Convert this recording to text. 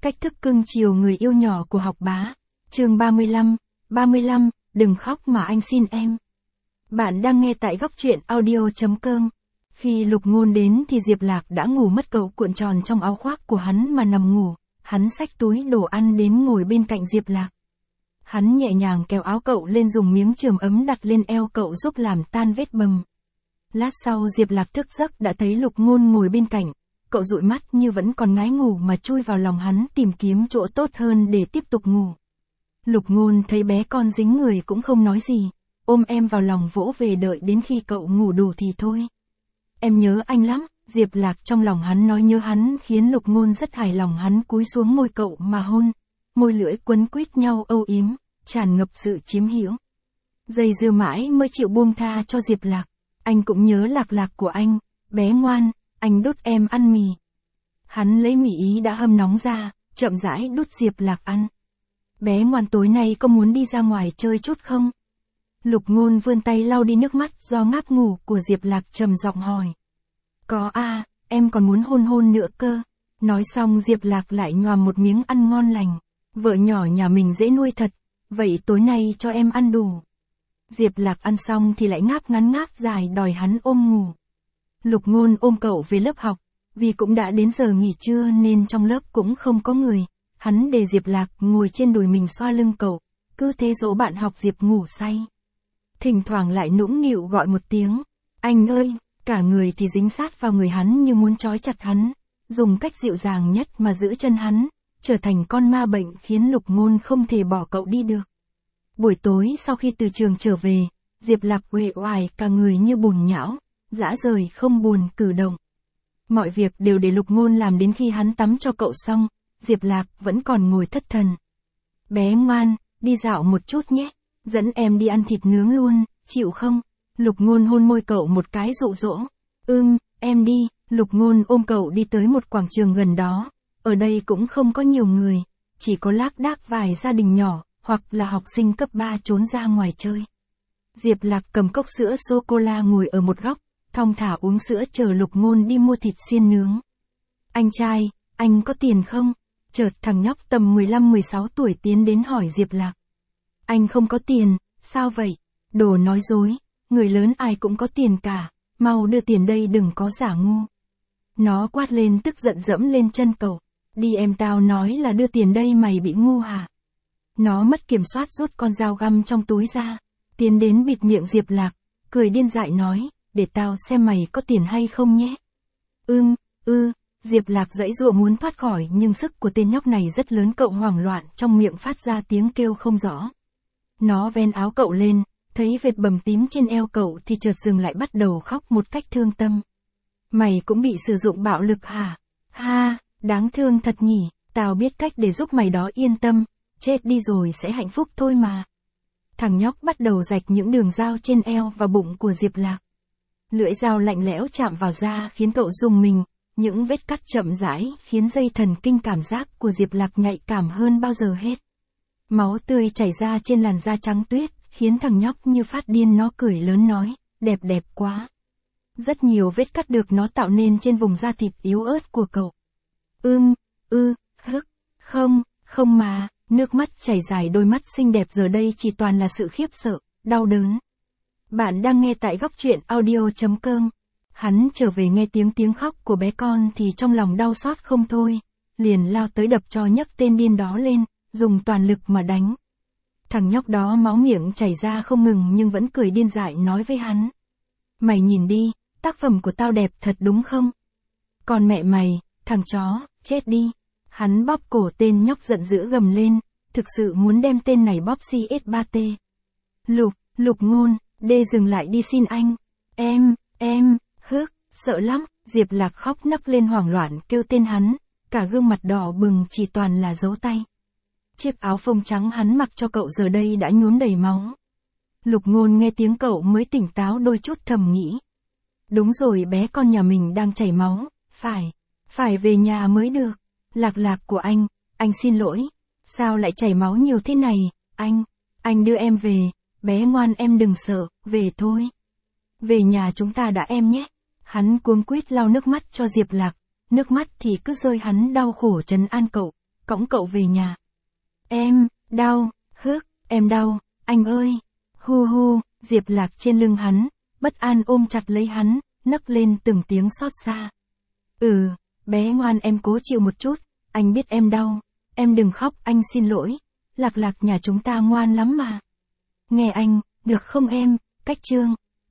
Cách thức cưng chiều người yêu nhỏ của Học Bá. Chương 35, đừng khóc mà anh xin em. Bạn đang nghe tại góc truyện audio.com. Khi Lục Ngôn đến thì Diệp Lạc đã ngủ mất, cậu cuộn tròn trong áo khoác của hắn mà nằm ngủ. Hắn xách túi đồ ăn đến ngồi bên cạnh Diệp Lạc. Hắn nhẹ nhàng kéo áo cậu lên, dùng miếng chườm ấm đặt lên eo cậu giúp làm tan vết bầm. Lát sau Diệp Lạc thức giấc đã thấy Lục Ngôn ngồi bên cạnh. Cậu dụi mắt như vẫn còn ngái ngủ mà chui vào lòng hắn, tìm kiếm chỗ tốt hơn để tiếp tục ngủ. Lục Ngôn thấy bé con dính người cũng không nói gì, ôm em vào lòng vỗ về, đợi đến khi cậu ngủ đủ thì thôi. Em nhớ anh lắm, Diệp Lạc trong lòng hắn nói nhớ hắn khiến Lục Ngôn rất hài lòng. Hắn cúi xuống môi cậu mà hôn, môi lưỡi quấn quýt nhau âu yếm, tràn ngập sự chiếm hữu. Dây dưa mãi mới chịu buông tha cho Diệp Lạc. Anh cũng nhớ Lạc Lạc của anh, bé ngoan, anh đút em ăn mì. Hắn lấy mì ý đã hâm nóng ra, chậm rãi đút Diệp Lạc ăn. Bé ngoan, tối nay có muốn đi ra ngoài chơi chút không? Lục Ngôn vươn tay lau đi nước mắt do ngáp ngủ của Diệp Lạc, trầm giọng hỏi. Có à, em còn muốn hôn hôn nữa cơ. Nói xong Diệp Lạc lại nhoàm một miếng ăn ngon lành. Vợ nhỏ nhà mình dễ nuôi thật, vậy tối nay cho em ăn đủ. Diệp Lạc ăn xong thì lại ngáp ngắn ngáp dài đòi hắn ôm ngủ. Lục Ngôn ôm cậu về lớp học, vì cũng đã đến giờ nghỉ trưa nên trong lớp cũng không có người. Hắn để Diệp Lạc ngồi trên đùi mình xoa lưng cậu, cứ thế dỗ bạn học Diệp ngủ say. Thỉnh thoảng lại nũng nịu gọi một tiếng, anh ơi, cả người thì dính sát vào người hắn như muốn trói chặt hắn, dùng cách dịu dàng nhất mà giữ chân hắn, trở thành con ma bệnh khiến Lục Ngôn không thể bỏ cậu đi được. Buổi tối sau khi từ trường trở về, Diệp Lạc uể oải cả người như bùn nhão, dã rời không buồn cử động. Mọi việc đều để Lục Ngôn làm, đến khi hắn tắm cho cậu xong, Diệp Lạc vẫn còn ngồi thất thần. Bé ngoan, đi dạo một chút nhé, dẫn em đi ăn thịt nướng luôn, chịu không? Lục Ngôn hôn môi cậu một cái dụ dỗ. Em đi. Lục Ngôn ôm cậu đi tới một quảng trường gần đó. Ở đây cũng không có nhiều người, chỉ có lác đác vài gia đình nhỏ, hoặc là học sinh cấp 3 trốn ra ngoài chơi. Diệp Lạc cầm cốc sữa sô-cô-la ngồi ở một góc, thong thả uống sữa chờ Lục Ngôn đi mua thịt xiên nướng. Anh trai, anh có tiền không? Chợt thằng nhóc tầm 15-16 tuổi tiến đến hỏi Diệp Lạc. Anh không có tiền, sao vậy? Đồ nói dối, người lớn ai cũng có tiền cả, mau đưa tiền đây, đừng có giả ngu. Nó quát lên tức giận dẫm lên chân cậu. Đi em, tao nói là đưa tiền đây, mày bị ngu hả? Nó mất kiểm soát rút con dao găm trong túi ra, tiến đến bịt miệng Diệp Lạc, cười điên dại nói, để tao xem mày có tiền hay không nhé. Diệp Lạc giãy giụa muốn thoát khỏi, nhưng sức của tên nhóc này rất lớn, cậu hoảng loạn, trong miệng phát ra tiếng kêu không rõ. Nó ven áo cậu lên, thấy vệt bầm tím trên eo cậu thì chợt dừng lại, bắt đầu khóc một cách thương tâm. Mày cũng bị sử dụng bạo lực hả? Ha, đáng thương thật nhỉ, tao biết cách để giúp mày đó, yên tâm, chết đi rồi sẽ hạnh phúc thôi mà. Thằng nhóc bắt đầu rạch những đường dao trên eo và bụng của Diệp Lạc. Lưỡi dao lạnh lẽo chạm vào da khiến cậu rùng mình, những vết cắt chậm rãi khiến dây thần kinh cảm giác của Diệp Lạc nhạy cảm hơn bao giờ hết. Máu tươi chảy ra trên làn da trắng tuyết, khiến thằng nhóc như phát điên, nó cười lớn nói, đẹp quá. Rất nhiều vết cắt được nó tạo nên trên vùng da thịt yếu ớt của cậu. Không mà, nước mắt chảy dài đôi mắt xinh đẹp giờ đây chỉ toàn là sự khiếp sợ, đau đớn. Bạn đang nghe tại góc truyện audio.com. Hắn trở về nghe tiếng khóc của bé con thì trong lòng đau xót không thôi, liền lao tới đập cho nhấc tên điên đó lên, dùng toàn lực mà đánh. Thằng nhóc đó máu miệng chảy ra không ngừng nhưng vẫn cười điên dại nói với hắn. Mày nhìn đi, tác phẩm của tao đẹp thật đúng không? Còn mẹ mày, thằng chó, chết đi. Hắn bóp cổ tên nhóc giận dữ gầm lên, thực sự muốn đem tên này bóp CS3T. Lục Ngôn, dừng lại đi xin anh. Em, sợ lắm. Diệp Lạc khóc nấc lên hoảng loạn kêu tên hắn, cả gương mặt đỏ bừng chỉ toàn là dấu tay. Chiếc áo phông trắng hắn mặc cho cậu giờ đây đã nhuốm đầy máu. Lục Ngôn nghe tiếng cậu mới tỉnh táo đôi chút, thầm nghĩ. Đúng rồi, bé con nhà mình đang chảy máu, phải về nhà mới được. Lạc của anh xin lỗi, sao lại chảy máu nhiều thế này, anh đưa em về, bé ngoan em đừng sợ, về thôi. Về nhà chúng ta đã em nhé. Hắn cuống quýt lau nước mắt cho Diệp Lạc, nước mắt thì cứ rơi, hắn đau khổ trấn an cậu, cõng cậu về nhà. Em, đau, em đau, anh ơi. Hu hu, Diệp Lạc trên lưng hắn, bất an ôm chặt lấy hắn, nấc lên từng tiếng xót xa. Bé ngoan em cố chịu một chút, anh biết em đau, em đừng khóc, anh xin lỗi. Lạc Lạc nhà chúng ta ngoan lắm mà. Nghe anh, được không em, Cách Chương.